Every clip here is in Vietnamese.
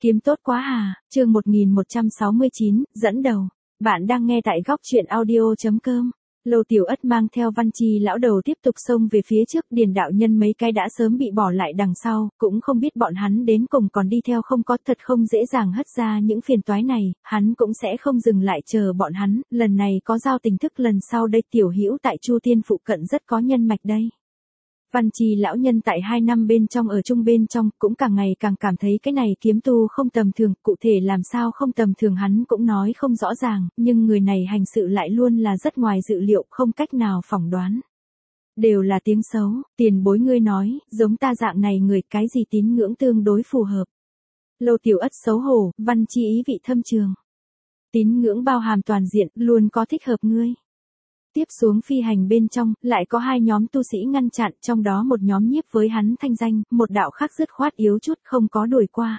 Kiếm tốt quá à, chương 1169, dẫn đầu. Bạn đang nghe tại góc truyện audio.com. Lô Tiểu Ất mang theo Văn Chi lão đầu tiếp tục xông về phía trước, Điền đạo nhân mấy cái đã sớm bị bỏ lại đằng sau, cũng không biết bọn hắn đến cùng còn đi theo không, có thật không dễ dàng hất ra những phiền toái này, hắn cũng sẽ không dừng lại chờ bọn hắn, lần này có giao tình thức, lần sau đây Tiểu Hữu tại Chu Tiên phụ cận rất có nhân mạch đây. Văn Chi lão nhân tại 2 năm bên trong ở chung bên trong, cũng càng ngày càng cảm thấy cái này kiếm tu không tầm thường, cụ thể làm sao không tầm thường hắn cũng nói không rõ ràng, nhưng người này hành sự lại luôn là rất ngoài dự liệu, không cách nào phỏng đoán. Đều là tiếng xấu, tiền bối ngươi nói, giống ta dạng này người cái gì tín ngưỡng tương đối phù hợp. Lô Tiểu Ất xấu hổ, Văn Chi ý vị thâm trường. Tín ngưỡng bao hàm toàn diện, luôn có thích hợp ngươi. Tiếp xuống phi hành bên trong, lại có 2 nhóm tu sĩ ngăn chặn, trong đó một nhóm nhiếp với hắn thanh danh, một đạo khác dứt khoát yếu chút không có đuổi qua.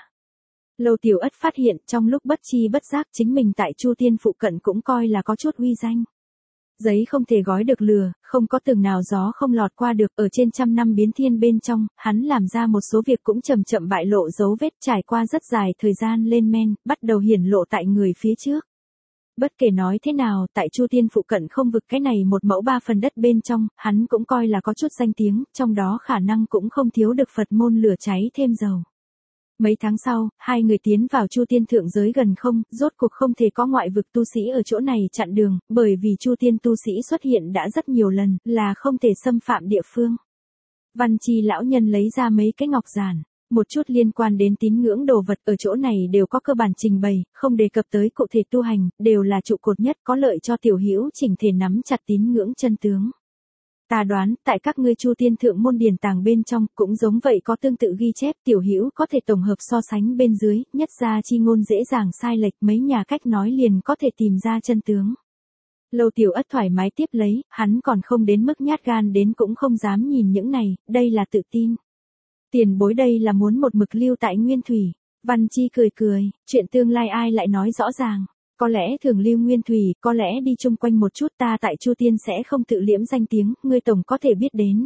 Lô Tiểu Ất phát hiện trong lúc bất chi bất giác chính mình tại Chu Tiên phụ cận cũng coi là có chút uy danh. Giấy không thể gói được lừa, không có tường nào gió không lọt qua được, ở trên trăm năm biến thiên bên trong, hắn làm ra một số việc cũng chậm chậm bại lộ dấu vết, trải qua rất dài thời gian lên men, bắt đầu hiển lộ tại người phía trước. Bất kể nói thế nào, tại Chu Tiên phụ cận không vực cái này 1 mẫu 3 phần đất bên trong, hắn cũng coi là có chút danh tiếng, trong đó khả năng cũng không thiếu được Phật môn lửa cháy thêm dầu. Mấy tháng sau, 2 người tiến vào Chu Tiên thượng giới gần không, rốt cuộc không thể có ngoại vực tu sĩ ở chỗ này chặn đường, bởi vì Chu Tiên tu sĩ xuất hiện đã rất nhiều lần, là không thể xâm phạm địa phương. Văn Chi lão nhân lấy ra mấy cái ngọc giản. Một chút liên quan đến tín ngưỡng đồ vật ở chỗ này đều có cơ bản trình bày, không đề cập tới cụ thể tu hành, đều là trụ cột nhất có lợi cho Tiểu Hữu chỉnh thể nắm chặt tín ngưỡng chân tướng. Ta đoán, tại các ngươi Chu Tiên thượng môn điển tàng bên trong, cũng giống vậy có tương tự ghi chép, Tiểu Hữu có thể tổng hợp so sánh bên dưới, nhất ra chi ngôn dễ dàng sai lệch, mấy nhà cách nói liền có thể tìm ra chân tướng. Lô Tiểu Ất thoải mái tiếp lấy, hắn còn không đến mức nhát gan đến cũng không dám nhìn những này, đây là tự tin. Tiền bối đây là muốn một mực lưu tại Nguyên Thủy. Văn Chi cười cười, chuyện tương lai ai lại nói rõ ràng. Có lẽ thường lưu Nguyên Thủy, có lẽ đi chung quanh một chút, ta tại Chu Tiên sẽ không tự liễm danh tiếng, ngươi tổng có thể biết đến.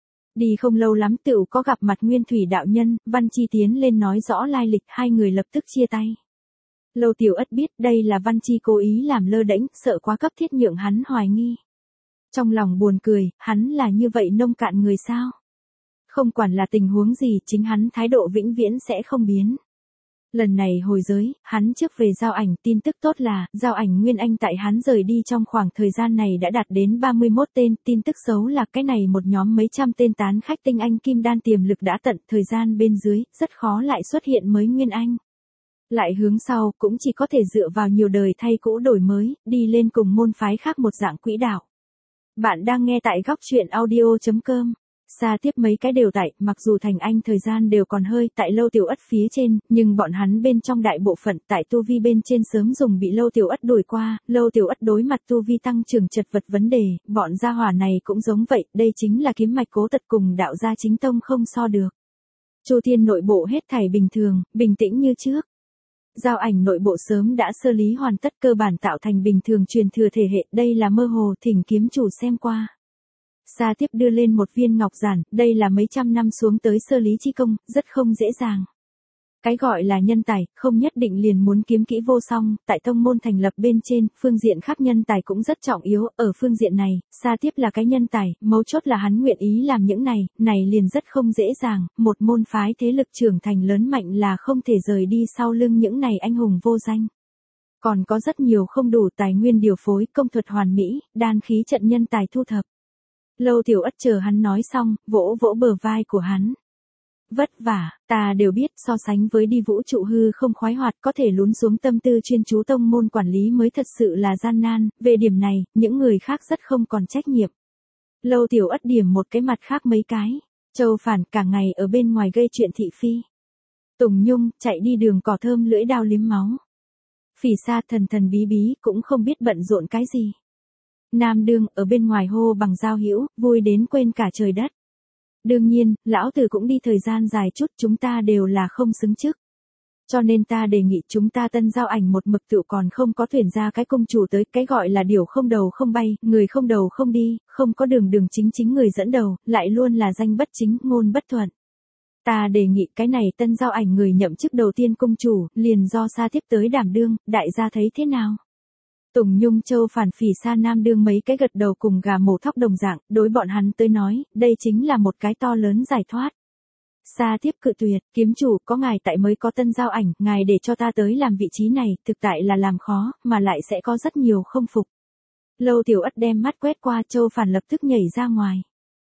Đi không lâu lắm tựu có gặp mặt Nguyên Thủy đạo nhân, Văn Chi tiến lên nói rõ lai lịch, 2 người lập tức chia tay. Lô Tiểu Ất biết đây là Văn Chi cố ý làm lơ đễnh, sợ quá cấp thiết nhượng hắn hoài nghi. Trong lòng buồn cười, hắn là như vậy nông cạn người sao? Không quản là tình huống gì, chính hắn thái độ vĩnh viễn sẽ không biến. Lần này hồi giới, hắn trước về Giao Ảnh, tin tức tốt là, Giao Ảnh Nguyên Anh tại hắn rời đi trong khoảng thời gian này đã đạt đến 31 tên, tin tức xấu là cái này một nhóm mấy trăm tên tán khách tinh anh kim đan tiềm lực đã tận, thời gian bên dưới, rất khó lại xuất hiện mới Nguyên Anh. Lại hướng sau, cũng chỉ có thể dựa vào nhiều đời thay cũ đổi mới, đi lên cùng môn phái khác một dạng quỹ đạo. Bạn đang nghe tại góc truyện audio.com. Xa tiếp mấy cái đều tại, mặc dù thành anh thời gian đều còn hơi tại Lô Tiểu Ất phía trên, nhưng bọn hắn bên trong đại bộ phận tại tu vi bên trên sớm dùng bị Lô Tiểu Ất đuổi qua, Lô Tiểu Ất đối mặt tu vi tăng trưởng chật vật vấn đề, bọn gia hỏa này cũng giống vậy, đây chính là kiếm mạch cố tật cùng đạo gia chính tông không so được. Chu Tiên nội bộ hết thảy bình thường, bình tĩnh như trước. Giao Ảnh nội bộ sớm đã sơ lý hoàn tất, cơ bản tạo thành bình thường truyền thừa thể hệ, đây là mơ hồ, thỉnh kiếm chủ xem qua. Sa tiếp đưa lên một viên ngọc giản, đây là mấy trăm năm xuống tới sơ lý chi công, rất không dễ dàng. Cái gọi là nhân tài, không nhất định liền muốn kiếm kỹ vô song, tại tông môn thành lập bên trên, phương diện khác nhân tài cũng rất trọng yếu, ở phương diện này, Sa tiếp là cái nhân tài, mấu chốt là hắn nguyện ý làm những này liền rất không dễ dàng, một môn phái thế lực trưởng thành lớn mạnh là không thể rời đi sau lưng những này anh hùng vô danh. Còn có rất nhiều không đủ tài nguyên điều phối, công thuật hoàn mỹ, đan khí trận nhân tài thu thập. Lô Tiểu Ất chờ hắn nói xong, vỗ vỗ bờ vai của hắn. Vất vả, ta đều biết, so sánh với đi vũ trụ hư không khoái hoạt, có thể lún xuống tâm tư chuyên chú tông môn quản lý mới thật sự là gian nan, về điểm này, những người khác rất không còn trách nhiệm. Lô Tiểu Ất điểm một cái mặt khác mấy cái, Châu Phản cả ngày ở bên ngoài gây chuyện thị phi. Tùng Nhung, chạy đi đường cỏ thơm lưỡi đao liếm máu. Phỉ Sa thần thần bí bí, cũng không biết bận rộn cái gì. Nam Đương, ở bên ngoài hô bằng giao hữu, vui đến quên cả trời đất. Đương nhiên, lão tử cũng đi thời gian dài chút, chúng ta đều là không xứng chức. Cho nên ta đề nghị chúng ta Tân Giao Ảnh một mực tự còn không có tuyển ra cái công chủ tới, cái gọi là điểu không đầu không bay, người không đầu không đi, không có đường chính người dẫn đầu, lại luôn là danh bất chính, ngôn bất thuận. Ta đề nghị cái này tân giao ảnh người nhậm chức đầu tiên cung chủ, liền do Sa tiếp tới đảm đương, đại gia thấy thế nào? Tùng Nhung Châu Phản Phỉ Sa Nam đương mấy cái gật đầu cùng gà mổ thóc đồng dạng, đối bọn hắn tới nói, đây chính là một cái to lớn giải thoát. Sa tiếp cự tuyệt, kiếm chủ, có ngài tại mới có tân giao ảnh, ngài để cho ta tới làm vị trí này, thực tại là làm khó, mà lại sẽ có rất nhiều không phục. Lâu Tiểu Ất đem mắt quét qua, Châu Phản lập tức nhảy ra ngoài.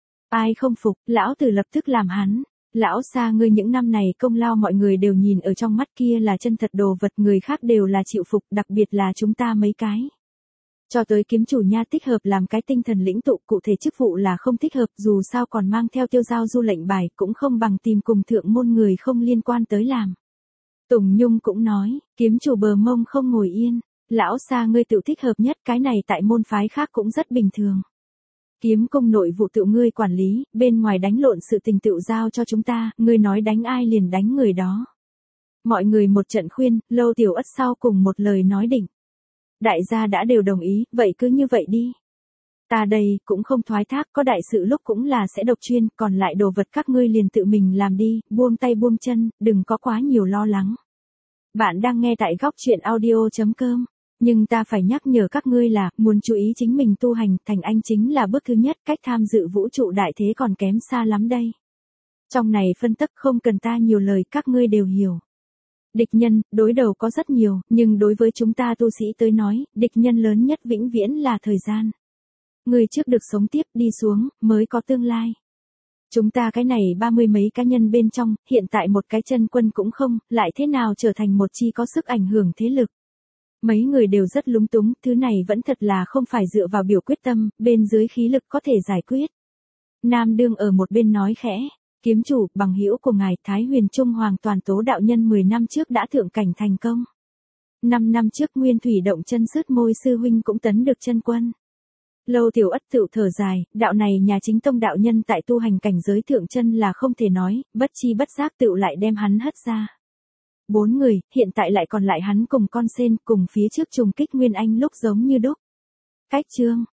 Ai không phục, lão tử lập tức làm hắn. Lão Sa, ngươi những năm này công lao mọi người đều nhìn ở trong mắt, kia là chân thật đồ vật, người khác đều là chịu phục, đặc biệt là chúng ta mấy cái. Cho tới kiếm chủ nha, thích hợp làm cái tinh thần lĩnh tụ, cụ thể chức vụ là không thích hợp, dù sao còn mang theo tiêu giao du lệnh bài, cũng không bằng tìm cùng thượng môn người không liên quan tới làm. Tùng Nhung cũng nói, kiếm chủ bờ mông không ngồi yên, lão Sa ngươi tự thích hợp nhất, cái này tại môn phái khác cũng rất bình thường. Kiếm công nội vụ tự ngươi quản lý, bên ngoài đánh lộn sự tình tự giao cho chúng ta, ngươi nói đánh ai liền đánh người đó. Mọi người một trận khuyên, Lâu Tiểu Ất sau cùng một lời nói định. Đại gia đã đều đồng ý, vậy cứ như vậy đi. Ta đây, cũng không thoái thác, có đại sự lúc cũng là sẽ độc chuyên, còn lại đồ vật các ngươi liền tự mình làm đi, buông tay buông chân, đừng có quá nhiều lo lắng. Bạn đang nghe tại góc truyện audio.com. Nhưng ta phải nhắc nhở các ngươi là, muốn chú ý chính mình tu hành, thành anh chính là bước thứ nhất, cách tham dự vũ trụ đại thế còn kém xa lắm đây. Trong này phân tích không cần ta nhiều lời, các ngươi đều hiểu. Địch nhân, đối đầu có rất nhiều, nhưng đối với chúng ta tu sĩ tới nói, địch nhân lớn nhất vĩnh viễn là thời gian. Người trước được sống tiếp đi xuống, mới có tương lai. Chúng ta cái này 30 mấy cá nhân bên trong, hiện tại một cái chân quân cũng không, lại thế nào trở thành một chi có sức ảnh hưởng thế lực. Mấy người đều rất lúng túng, thứ này vẫn thật là không phải dựa vào biểu quyết tâm, bên dưới khí lực có thể giải quyết. Nam Đương ở một bên nói khẽ, kiếm chủ, bằng hữu của ngài Thái Huyền Trung Hoàng Toàn Tố đạo nhân 10 năm trước đã thượng cảnh thành công. 5 năm trước Nguyên Thủy Động Chân sứt môi sư huynh cũng tấn được chân quân. Lâu Tiểu Ất tự thở dài, đạo này nhà chính tông đạo nhân tại tu hành cảnh giới thượng chân là không thể nói, bất chi bất giác tự lại đem hắn hất ra. 4 người, hiện tại lại còn lại hắn cùng con sen, cùng phía trước trùng kích Nguyên Anh lúc giống như đúc. Cách chương